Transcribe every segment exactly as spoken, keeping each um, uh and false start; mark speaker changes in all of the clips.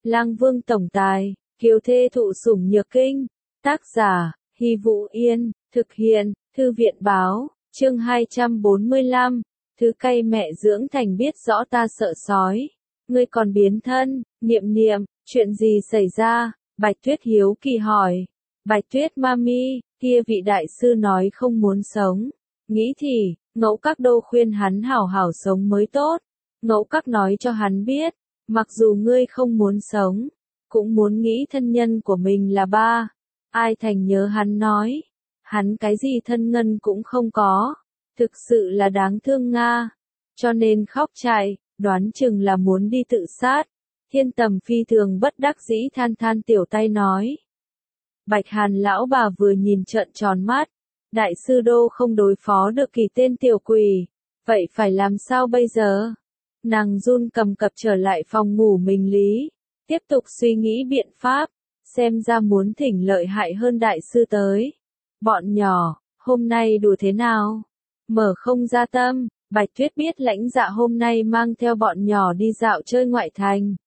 Speaker 1: Lang Vương tổng tài, kiều thê thụ sủng nhược kinh. Tác giả, Hy Vũ Yên, thực hiện, Thư viện báo, chương hai trăm bốn mươi lăm, thứ cay mẹ dưỡng thành biết rõ ta sợ sói. Ngươi còn biến thân, Niệm Niệm, chuyện gì xảy ra? Bạch Tuyết hiếu kỳ hỏi. Bạch Tuyết mami, kia vị đại sư nói không muốn sống. Nghĩ thì, Ngẫu Các đô khuyên hắn hảo hảo sống mới tốt. Ngẫu Các nói cho hắn biết, mặc dù ngươi không muốn sống, cũng muốn nghĩ thân nhân của mình là ba. Ai thành nhớ hắn nói, hắn cái gì thân ngân cũng không có, thực sự là đáng thương Nga, cho nên khóc chạy, đoán chừng là muốn đi tự sát. Thiên Tầm phi thường bất đắc dĩ than than tiểu tay nói. Bạch Hàn lão bà vừa nhìn trợn tròn mắt, đại sư đô không đối phó được kỳ tên tiểu quỷ, vậy phải làm sao bây giờ? Nàng run cầm cập trở lại phòng ngủ mình lý, tiếp tục suy nghĩ biện pháp, xem ra muốn thỉnh lợi hại hơn đại sư tới. Bọn nhỏ, hôm nay đùa thế nào? Mở không ra tâm, Bạch Tuyết biết lãnh dạ hôm nay mang theo bọn nhỏ đi dạo chơi ngoại thành.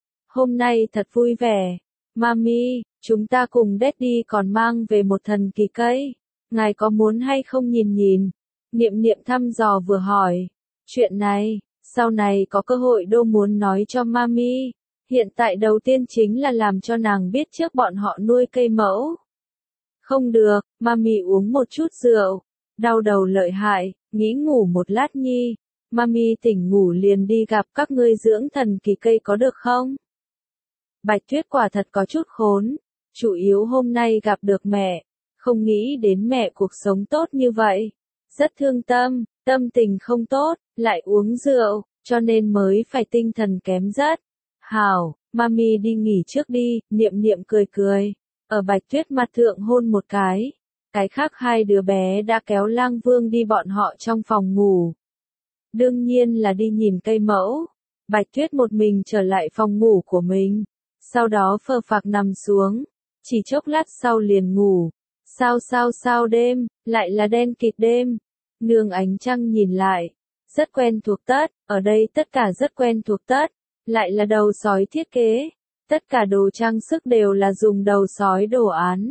Speaker 1: Hôm nay thật vui vẻ, mami, chúng ta cùng Daddy còn mang về một thần kỳ cây, ngài có muốn hay không nhìn nhìn? Niệm Niệm thăm dò vừa hỏi, chuyện này, sau này có cơ hội đô muốn nói cho mami, hiện tại đầu tiên chính là làm cho nàng biết trước bọn họ nuôi cây mẫu. Không được, mami uống một chút rượu, đau đầu lợi hại, nghĩ ngủ một lát nhi, mami tỉnh ngủ liền đi gặp các ngươi dưỡng thần kỳ cây có được không? Bạch Tuyết quả thật có chút khốn, chủ yếu hôm nay gặp được mẹ, không nghĩ đến mẹ cuộc sống tốt như vậy, rất thương tâm, tâm tình không tốt, lại uống rượu, cho nên mới phải tinh thần kém rất. Hảo, mami đi nghỉ trước đi, Niệm Niệm cười cười, ở Bạch Tuyết mặt thượng hôn một cái. Cái khác hai đứa bé đã kéo Lang Vương đi bọn họ trong phòng ngủ. Đương nhiên là đi nhìn cây mẫu. Bạch Tuyết một mình trở lại phòng ngủ của mình, sau đó phờ phạc nằm xuống, chỉ chốc lát sau liền ngủ. Sao sao sao đêm, lại là đen kịt đêm. Nương ánh trăng nhìn lại, rất quen thuộc tất, ở đây tất cả rất quen thuộc tất, lại là đầu sói thiết kế, tất cả đồ trang sức đều là dùng đầu sói đồ án.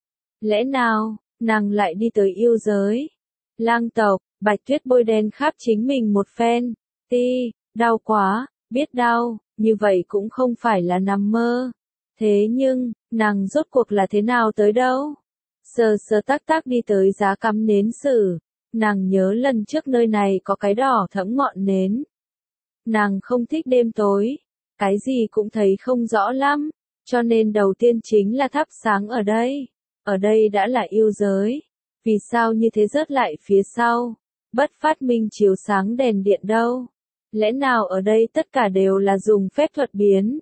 Speaker 1: Lẽ nào, nàng lại đi tới yêu giới? Lang tộc, Bạch Tuyết bôi đen khắp chính mình một phen, ti, đau quá, biết đau, như vậy cũng không phải là nằm mơ. Thế nhưng, nàng rốt cuộc là thế nào tới đâu? Sờ sờ tác tác đi tới giá cắm nến sử, nàng nhớ lần trước nơi này có cái đỏ thẫm ngọn nến. Nàng không thích đêm tối, cái gì cũng thấy không rõ lắm, cho nên đầu tiên chính là thắp sáng ở đây. Ở đây đã là yêu giới, vì sao như thế rớt lại phía sau, bất phát minh chiếu sáng đèn điện đâu? Lẽ nào ở đây tất cả đều là dùng phép thuật biến?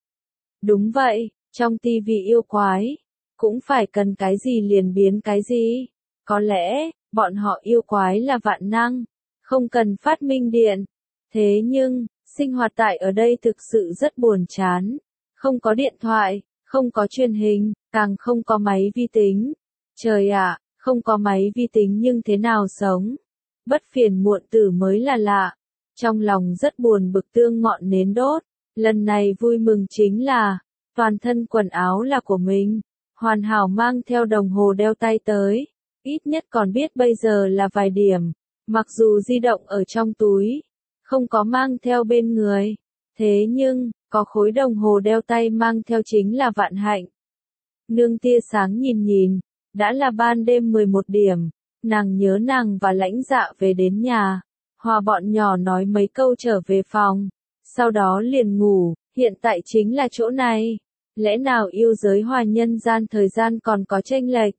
Speaker 1: Đúng vậy, trong tivi yêu quái, cũng phải cần cái gì liền biến cái gì. Có lẽ, bọn họ yêu quái là vạn năng, không cần phát minh điện. Thế nhưng, sinh hoạt tại ở đây thực sự rất buồn chán. Không có điện thoại, không có truyền hình, càng không có máy vi tính. Trời ạ, không có máy vi tính nhưng thế nào sống? Bất phiền muộn tử mới là lạ. Trong lòng rất buồn bực tương ngọn nến đốt. Lần này vui mừng chính là, toàn thân quần áo là của mình. Hoàn hảo mang theo đồng hồ đeo tay tới. Ít nhất còn biết bây giờ là vài điểm. Mặc dù di động ở trong túi, không có mang theo bên người. Thế nhưng, có khối đồng hồ đeo tay mang theo chính là vạn hạnh. Nương tia sáng nhìn nhìn, đã là ban đêm mười một điểm, nàng nhớ nàng và lãnh dạ về đến nhà, hòa bọn nhỏ nói mấy câu trở về phòng, sau đó liền ngủ, hiện tại chính là chỗ này, lẽ nào yêu giới hòa nhân gian thời gian còn có chênh lệch?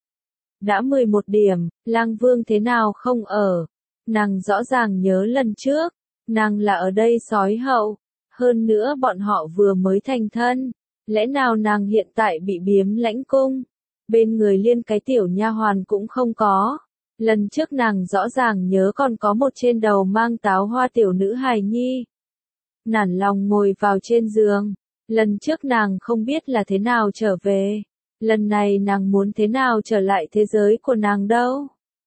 Speaker 1: Đã mười một điểm, Lang Vương thế nào không ở? Nàng rõ ràng nhớ lần trước, nàng là ở đây sói hậu, hơn nữa bọn họ vừa mới thành thân. Lẽ nào nàng hiện tại bị biếm lãnh cung? Bên người liên cái tiểu nha hoàn cũng không có. Lần trước nàng rõ ràng nhớ còn có một trên đầu mang táo hoa tiểu nữ hài nhi. Nản lòng ngồi vào trên giường. Lần trước nàng không biết là thế nào trở về. Lần này nàng muốn thế nào trở lại thế giới của nàng đâu?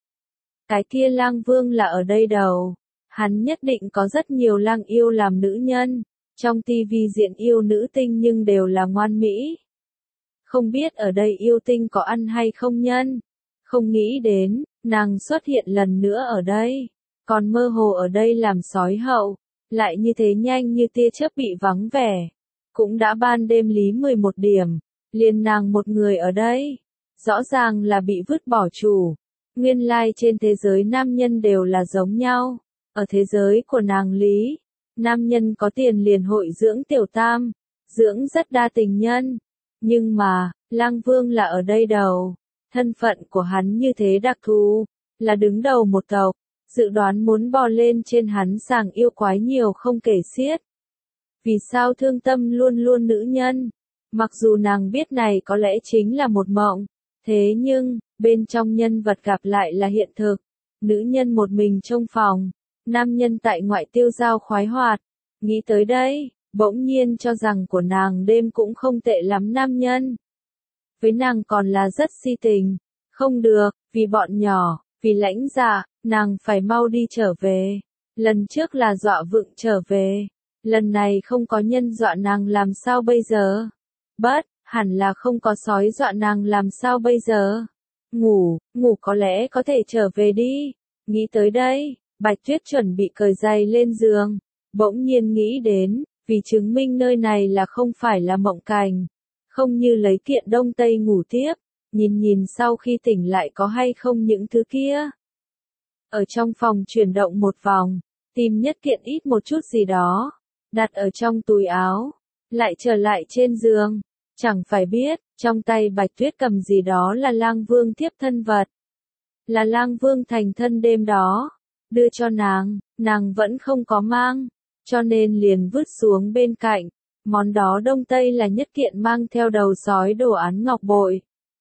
Speaker 1: Cái kia Lang Vương là ở đây đầu. Hắn nhất định có rất nhiều lang yêu làm nữ nhân. Trong tivi diện yêu nữ tinh nhưng đều là ngoan mỹ. Không biết ở đây yêu tinh có ăn hay không nhân? Không nghĩ đến, nàng xuất hiện lần nữa ở đây. Còn mơ hồ ở đây làm sói hậu, lại như thế nhanh như tia chớp bị vắng vẻ. Cũng đã ban đêm lý mười một điểm, liền nàng một người ở đây. Rõ ràng là bị vứt bỏ chủ. Nguyên lai trên thế giới nam nhân đều là giống nhau. Ở thế giới của nàng lý, nam nhân có tiền liền hội dưỡng tiểu tam, dưỡng rất đa tình nhân. Nhưng mà, Lang Vương là ở đây đầu. Thân phận của hắn như thế đặc thù, là đứng đầu một tộc. Dự đoán muốn bò lên trên hắn sàng yêu quái nhiều không kể xiết. Vì sao thương tâm luôn luôn nữ nhân? Mặc dù nàng biết này có lẽ chính là một mộng. Thế nhưng, bên trong nhân vật gặp lại là hiện thực. Nữ nhân một mình trong phòng, nam nhân tại ngoại tiêu giao khoái hoạt. Nghĩ tới đây, bỗng nhiên cho rằng của nàng đêm cũng không tệ lắm nam nhân. Với nàng còn là rất si tình. Không được, vì bọn nhỏ, vì lãnh dạ, nàng phải mau đi trở về. Lần trước là dọa vựng trở về. Lần này không có nhân dọa nàng làm sao bây giờ? Bất, hẳn là không có sói dọa nàng làm sao bây giờ? Ngủ, ngủ có lẽ có thể trở về đi. Nghĩ tới đây, Bạch Tuyết chuẩn bị cởi giày lên giường. Bỗng nhiên nghĩ đến, vì chứng minh nơi này là không phải là mộng cảnh. Không như lấy kiện đông tây ngủ tiếp, nhìn nhìn sau khi tỉnh lại có hay không những thứ kia. Ở trong phòng chuyển động một vòng, tìm nhất kiện ít một chút gì đó, đặt ở trong túi áo, lại trở lại trên giường. Chẳng phải biết, trong tay Bạch Tuyết cầm gì đó là Lang Vương thiếp thân vật. Là Lang Vương thành thân đêm đó, đưa cho nàng, nàng vẫn không có mang, cho nên liền vứt xuống bên cạnh. Món đó đông tây là nhất kiện mang theo đầu sói đồ án ngọc bội.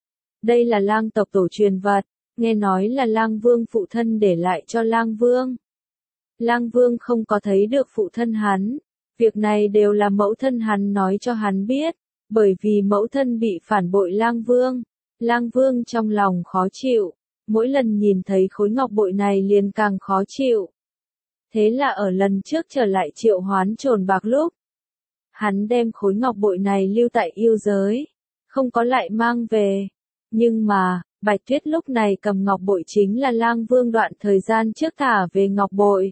Speaker 1: Đây là Lang tộc tổ truyền vật, nghe nói là Lang Vương phụ thân để lại cho Lang Vương. Lang Vương không có thấy được phụ thân hắn, việc này đều là mẫu thân hắn nói cho hắn biết, bởi vì mẫu thân bị phản bội Lang Vương. Lang Vương trong lòng khó chịu, mỗi lần nhìn thấy khối ngọc bội này liền càng khó chịu. Thế là ở lần trước trở lại triệu hoán trồn bạc lúc, hắn đem khối ngọc bội này lưu tại yêu giới, không có lại mang về. Nhưng mà, Bạch Tuyết lúc này cầm ngọc bội chính là Lang Vương đoạn thời gian trước thả về ngọc bội.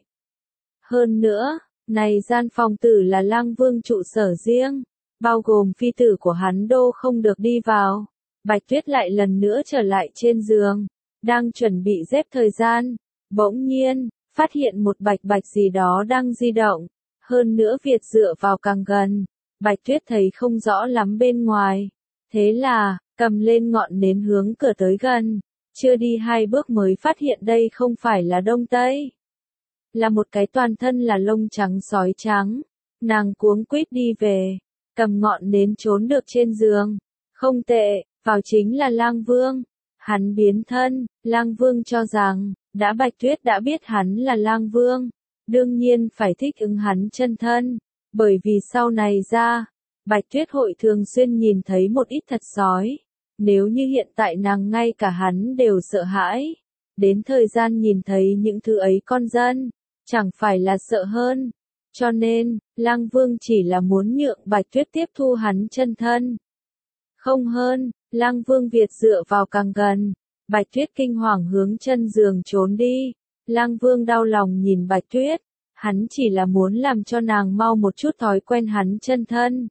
Speaker 1: Hơn nữa, này gian phòng tử là Lang Vương trụ sở riêng, bao gồm phi tử của hắn đô không được đi vào. Bạch Tuyết lại lần nữa trở lại trên giường, đang chuẩn bị dép thời gian, bỗng nhiên, phát hiện một bạch bạch gì đó đang di động. Hơn nữa Việt dựa vào càng gần, Bạch Tuyết thấy không rõ lắm bên ngoài. Thế là, cầm lên ngọn nến hướng cửa tới gần. Chưa đi hai bước mới phát hiện đây không phải là đông tây. Là một cái toàn thân là lông trắng sói trắng. Nàng cuống quýt đi về, cầm ngọn nến trốn được trên giường. Không tệ, vào chính là Lang Vương. Hắn biến thân, Lang Vương cho rằng, đã Bạch Tuyết đã biết hắn là Lang Vương. Đương nhiên phải thích ứng hắn chân thân, bởi vì sau này ra, Bạch Tuyết hội thường xuyên nhìn thấy một ít thật sói. Nếu như hiện tại nàng ngay cả hắn đều sợ hãi, đến thời gian nhìn thấy những thứ ấy con dân, chẳng phải là sợ hơn. Cho nên, Lang Vương chỉ là muốn nhượng Bạch Tuyết tiếp thu hắn chân thân. Không hơn, Lang Vương Việt dựa vào càng gần, Bạch Tuyết kinh hoàng hướng chân giường trốn đi. Lang Vương đau lòng nhìn Bạch Tuyết, hắn chỉ là muốn làm cho nàng mau một chút thói quen hắn chân thân.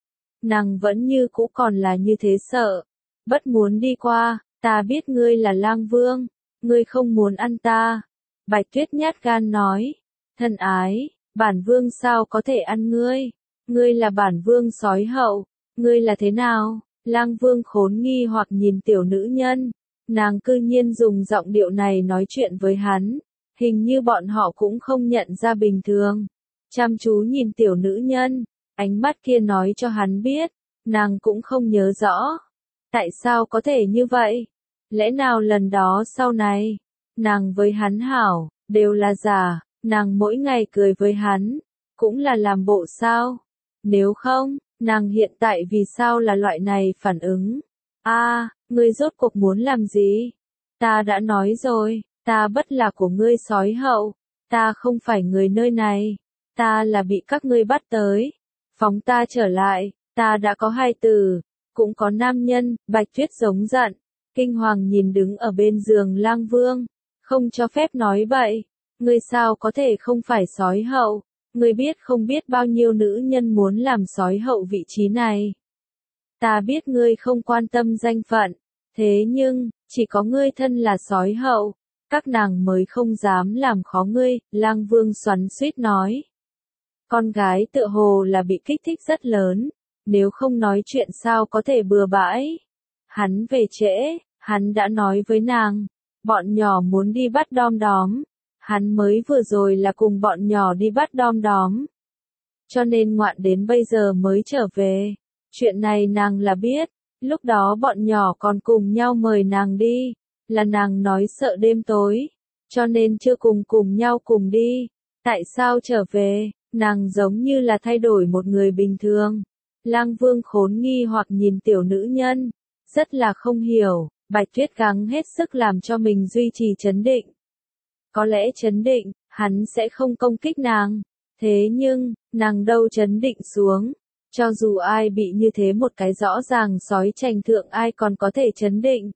Speaker 1: Nàng vẫn như cũ còn là như thế sợ, bất muốn đi qua. Ta biết ngươi là Lang Vương, ngươi không muốn ăn ta. Bạch Tuyết nhát gan nói, thân ái, bản vương sao có thể ăn ngươi, ngươi là bản vương sói hậu, ngươi là thế nào? Lang Vương khốn nghi hoặc nhìn tiểu nữ nhân, nàng cư nhiên dùng giọng điệu này nói chuyện với hắn, hình như bọn họ cũng không nhận ra bình thường. Chăm chú nhìn tiểu nữ nhân, ánh mắt kia nói cho hắn biết, nàng cũng không nhớ rõ. Tại sao có thể như vậy? Lẽ nào lần đó sau này, nàng với hắn hảo, đều là giả, nàng mỗi ngày cười với hắn, cũng là làm bộ sao? Nếu không, nàng hiện tại vì sao là loại này phản ứng? A, à, ngươi rốt cuộc muốn làm gì? Ta đã nói rồi, ta bất là của ngươi sói hậu, ta không phải người nơi này, ta là bị các ngươi bắt tới, phóng ta trở lại, ta đã có hai tử, cũng có nam nhân, Bạch Tuyết giống giận, kinh hoàng nhìn đứng ở bên giường Lang Vương, không cho phép nói bậy, ngươi sao có thể không phải sói hậu, ngươi biết không biết bao nhiêu nữ nhân muốn làm sói hậu vị trí này. Ta biết ngươi không quan tâm danh phận, thế nhưng, chỉ có ngươi thân là sói hậu, các nàng mới không dám làm khó ngươi, Lang Vương xoắn xuýt nói. Con gái tựa hồ là bị kích thích rất lớn, nếu không nói chuyện sao có thể bừa bãi. Hắn về trễ, hắn đã nói với nàng, bọn nhỏ muốn đi bắt đom đóm, hắn mới vừa rồi là cùng bọn nhỏ đi bắt đom đóm. Cho nên ngoạn đến bây giờ mới trở về, chuyện này nàng là biết, lúc đó bọn nhỏ còn cùng nhau mời nàng đi, là nàng nói sợ đêm tối, cho nên chưa cùng cùng nhau cùng đi, tại sao trở về, nàng giống như là thay đổi một người bình thường. Lang Vương khốn nghi hoặc nhìn tiểu nữ nhân, rất là không hiểu, Bạch Tuyết gắng hết sức làm cho mình duy trì trấn định. Có lẽ trấn định, hắn sẽ không công kích nàng, thế nhưng, nàng đâu trấn định xuống, cho dù ai bị như thế một cái rõ ràng sói trành thượng ai còn có thể trấn định.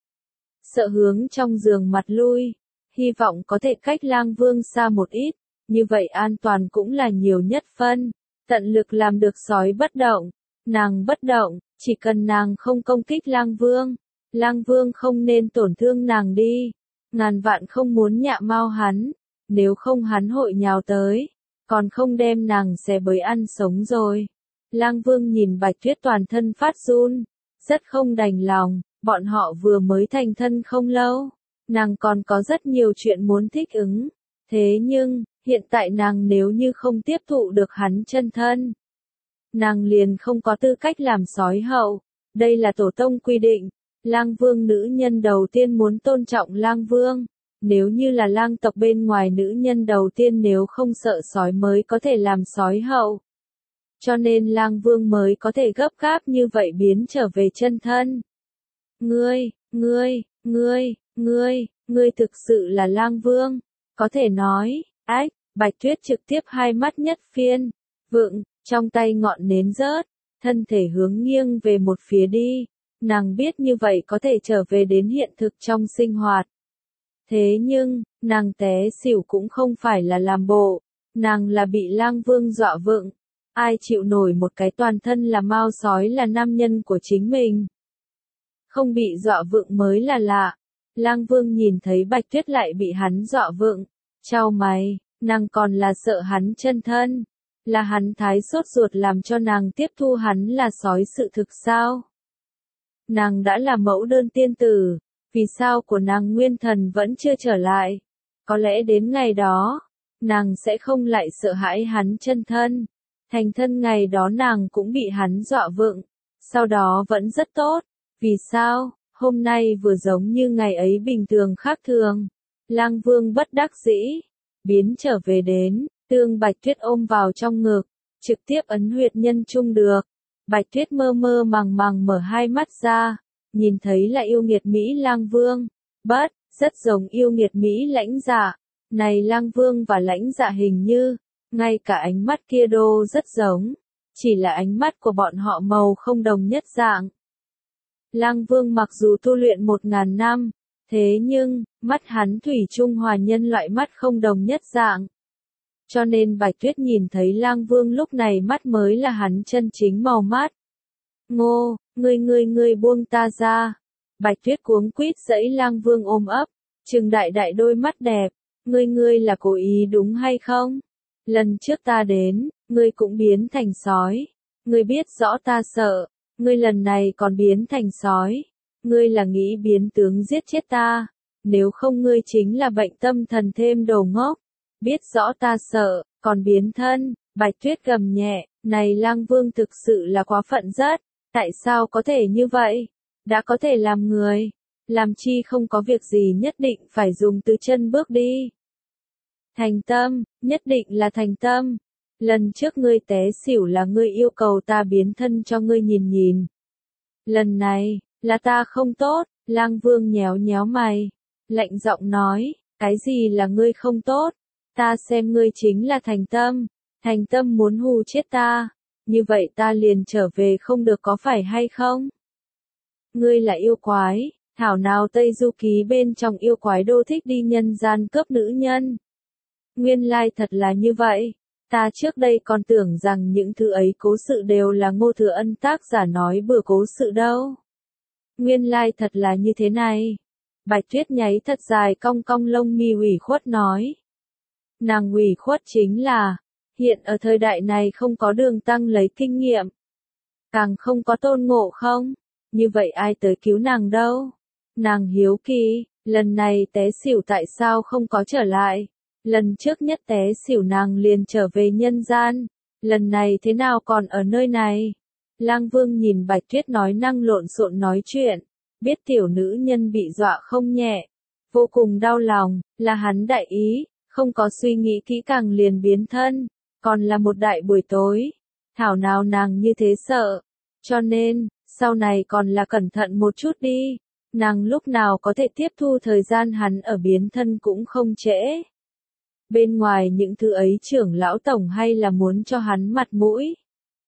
Speaker 1: Sợ hướng trong giường mặt lui, hy vọng có thể cách Lang Vương xa một ít, như vậy an toàn cũng là nhiều nhất phân, tận lực làm được sói bất động, nàng bất động, chỉ cần nàng không công kích Lang Vương, Lang Vương không nên tổn thương nàng đi, ngàn vạn không muốn nhạ mau hắn, nếu không hắn hội nhào tới, còn không đem nàng xé bới ăn sống rồi. Lang Vương nhìn Bạch Tuyết toàn thân phát run, rất không đành lòng, bọn họ vừa mới thành thân không lâu, nàng còn có rất nhiều chuyện muốn thích ứng, thế nhưng, hiện tại nàng nếu như không tiếp thụ được hắn chân thân, nàng liền không có tư cách làm sói hậu, đây là tổ tông quy định, Lang Vương nữ nhân đầu tiên muốn tôn trọng Lang Vương, nếu như là lang tộc bên ngoài nữ nhân đầu tiên nếu không sợ sói mới có thể làm sói hậu. Cho nên Lang Vương mới có thể gấp gáp như vậy biến trở về chân thân. Ngươi, ngươi, ngươi, ngươi, ngươi thực sự là Lang Vương, có thể nói, ách, Bạch Tuyết trực tiếp hai mắt nhất phiên, vựng, trong tay ngọn nến rớt, thân thể hướng nghiêng về một phía đi, nàng biết như vậy có thể trở về đến hiện thực trong sinh hoạt. Thế nhưng, nàng té xỉu cũng không phải là làm bộ, nàng là bị Lang Vương dọa vựng, ai chịu nổi một cái toàn thân là mao sói là nam nhân của chính mình. Không bị dọa vựng mới là lạ, Lang Vương nhìn thấy Bạch Tuyết lại bị hắn dọa vựng, chau mày, nàng còn là sợ hắn chân thân, là hắn thái sốt ruột làm cho nàng tiếp thu hắn là sói sự thực sao? Nàng đã là mẫu đơn tiên tử, vì sao của nàng nguyên thần vẫn chưa trở lại? Có lẽ đến ngày đó, nàng sẽ không lại sợ hãi hắn chân thân. Thành thân ngày đó nàng cũng bị hắn dọa vựng, sau đó vẫn rất tốt. Vì sao? Hôm nay vừa giống như ngày ấy bình thường khác thường. Lang Vương bất đắc dĩ, biến trở về đến, tương Bạch Tuyết ôm vào trong ngực, trực tiếp ấn huyệt nhân trung được. Bạch Tuyết mơ mơ màng màng mở hai mắt ra, nhìn thấy là yêu nghiệt Mỹ Lang Vương, bất, rất giống yêu nghiệt Mỹ Lãnh Dạ. Này Lang Vương và Lãnh Dạ hình như, ngay cả ánh mắt kia đô rất giống, chỉ là ánh mắt của bọn họ màu không đồng nhất dạng. Lang Vương mặc dù tu luyện một ngàn năm, thế nhưng, mắt hắn thủy chung hòa nhân loại mắt không đồng nhất dạng. Cho nên Bạch Tuyết nhìn thấy Lang Vương lúc này mắt mới là hắn chân chính màu mắt. Ngô, ngươi ngươi ngươi buông ta ra. Bạch Tuyết cuống quýt dẫy Lang Vương ôm ấp, trừng đại đại đôi mắt đẹp, ngươi ngươi là cố ý đúng hay không? Lần trước ta đến, ngươi cũng biến thành sói, ngươi biết rõ ta sợ, ngươi lần này còn biến thành sói, ngươi là nghĩ biến tướng giết chết ta, nếu không ngươi chính là bệnh tâm thần thêm đồ ngốc. Biết rõ ta sợ, còn biến thân, Bạch Tuyết gầm nhẹ, này Lang Vương thực sự là quá phận rất, tại sao có thể như vậy? Đã có thể làm người, làm chi không có việc gì nhất định phải dùng từ chân bước đi. Thành tâm, nhất định là thành tâm. Lần trước ngươi té xỉu là ngươi yêu cầu ta biến thân cho ngươi nhìn nhìn. Lần này, là ta không tốt, Lang Vương nhéo nhéo mày, lạnh giọng nói, cái gì là ngươi không tốt? Ta xem ngươi chính là thành tâm, thành tâm muốn hù chết ta. như vậy ta liền trở về không được có phải hay không? Ngươi là yêu quái, thảo nào Tây Du Ký bên trong yêu quái đô thích đi nhân gian cướp nữ nhân. Nguyên lai thật là như vậy, ta trước đây còn tưởng rằng những thứ ấy cố sự đều là Ngô Thừa Ân tác giả nói bừa cố sự đâu. Nguyên lai thật là như thế này. Bạch Tuyết nháy thật dài cong cong lông mi ủy khuất nói. Nàng ủy khuất chính là, hiện ở thời đại này không có Đường Tăng lấy kinh nghiệm. Càng không có Tôn Ngộ Không, như vậy ai tới cứu nàng đâu. Nàng hiếu kỳ, lần này té xỉu tại sao không có trở lại. Lần trước nhất té xỉu nàng liền trở về nhân gian, lần này thế nào còn ở nơi này. Lang Vương nhìn Bạch Tuyết nói năng lộn xộn nói chuyện, biết tiểu nữ nhân bị dọa không nhẹ, vô cùng đau lòng, là hắn đại ý, không có suy nghĩ kỹ càng liền biến thân, còn là một đại buổi tối, thảo nào nàng như thế sợ, cho nên, sau này còn là cẩn thận một chút đi, nàng lúc nào có thể tiếp thu thời gian hắn ở biến thân cũng không trễ. Bên ngoài những thứ ấy trưởng lão tổng hay là muốn cho hắn mặt mũi.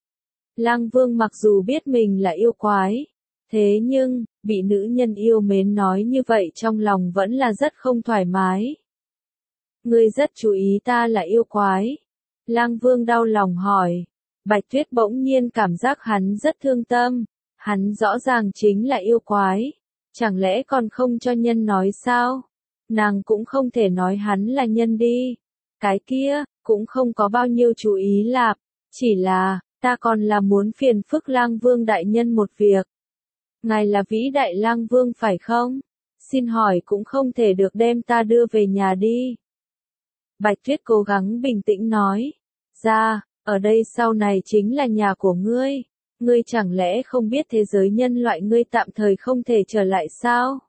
Speaker 1: Lang Vương mặc dù biết mình là yêu quái, thế nhưng, bị nữ nhân yêu mến nói như vậy trong lòng vẫn là rất không thoải mái. Ngươi rất chú ý ta là yêu quái. Lang Vương đau lòng hỏi. Bạch Tuyết bỗng nhiên cảm giác hắn rất thương tâm. Hắn rõ ràng chính là yêu quái. Chẳng lẽ còn không cho nhân nói sao? Nàng cũng không thể nói hắn là nhân đi. Cái kia, cũng không có bao nhiêu chú ý lạp. Chỉ là, ta còn là muốn phiền phức Lang Vương đại nhân một việc. Ngài là vĩ đại Lang Vương phải không? Xin hỏi cũng không thể được đem ta đưa về nhà đi. Bạch Tuyết cố gắng bình tĩnh nói. Ra, ở đây sau này chính là nhà của ngươi. Ngươi chẳng lẽ không biết thế giới nhân loại ngươi tạm thời không thể trở lại sao?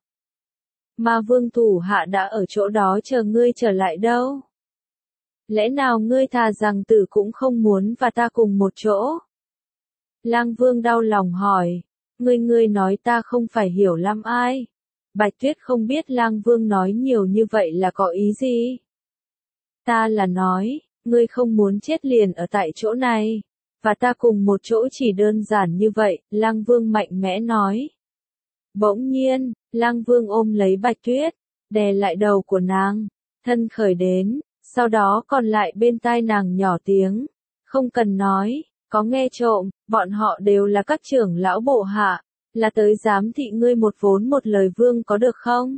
Speaker 1: Mà Vương thủ hạ đã ở chỗ đó chờ ngươi trở lại đâu? Lẽ nào ngươi thà rằng tử cũng không muốn và ta cùng một chỗ? Lang Vương đau lòng hỏi. Ngươi ngươi nói ta không phải hiểu lắm ai. Bạch Tuyết không biết Lang Vương nói nhiều như vậy là có ý gì. Ta là nói, ngươi không muốn chết liền ở tại chỗ này. Và ta cùng một chỗ chỉ đơn giản như vậy, Lang Vương mạnh mẽ nói. Bỗng nhiên, Lang Vương ôm lấy Bạch Tuyết, đè lại đầu của nàng, thân khởi đến, sau đó còn lại bên tai nàng nhỏ tiếng. Không cần nói, có nghe trộm, bọn họ đều là các trưởng lão bộ hạ, là tới giám thị ngươi một vốn một lời vương có được không?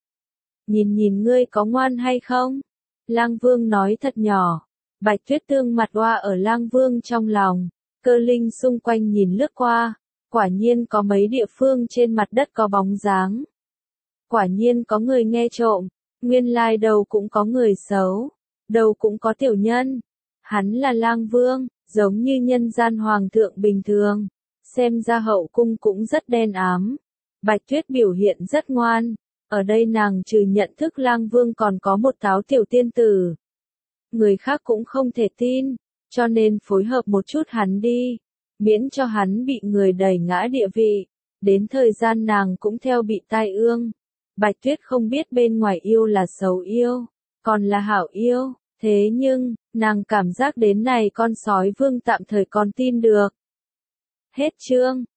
Speaker 1: Nhìn nhìn ngươi có ngoan hay không? Lang Vương nói thật nhỏ. Bạch Tuyết tương mặt oa ở Lang Vương trong lòng, cơ linh xung quanh nhìn lướt qua, quả nhiên có mấy địa phương trên mặt đất có bóng dáng. Quả nhiên có người nghe trộm, nguyên lai đầu cũng có người xấu, đầu cũng có tiểu nhân. Hắn là Lang Vương, giống như nhân gian hoàng thượng bình thường, xem ra hậu cung cũng rất đen ám. Bạch Tuyết biểu hiện rất ngoan, ở đây nàng trừ nhận thức Lang Vương còn có một táo tiểu tiên tử. Người khác cũng không thể tin, cho nên phối hợp một chút hắn đi, miễn cho hắn bị người đẩy ngã địa vị, đến thời gian nàng cũng theo bị tai ương. Bạch Tuyết không biết bên ngoài yêu là xấu yêu, còn là hảo yêu, thế nhưng, nàng cảm giác đến này con sói vương tạm thời còn tin được. Hết chương.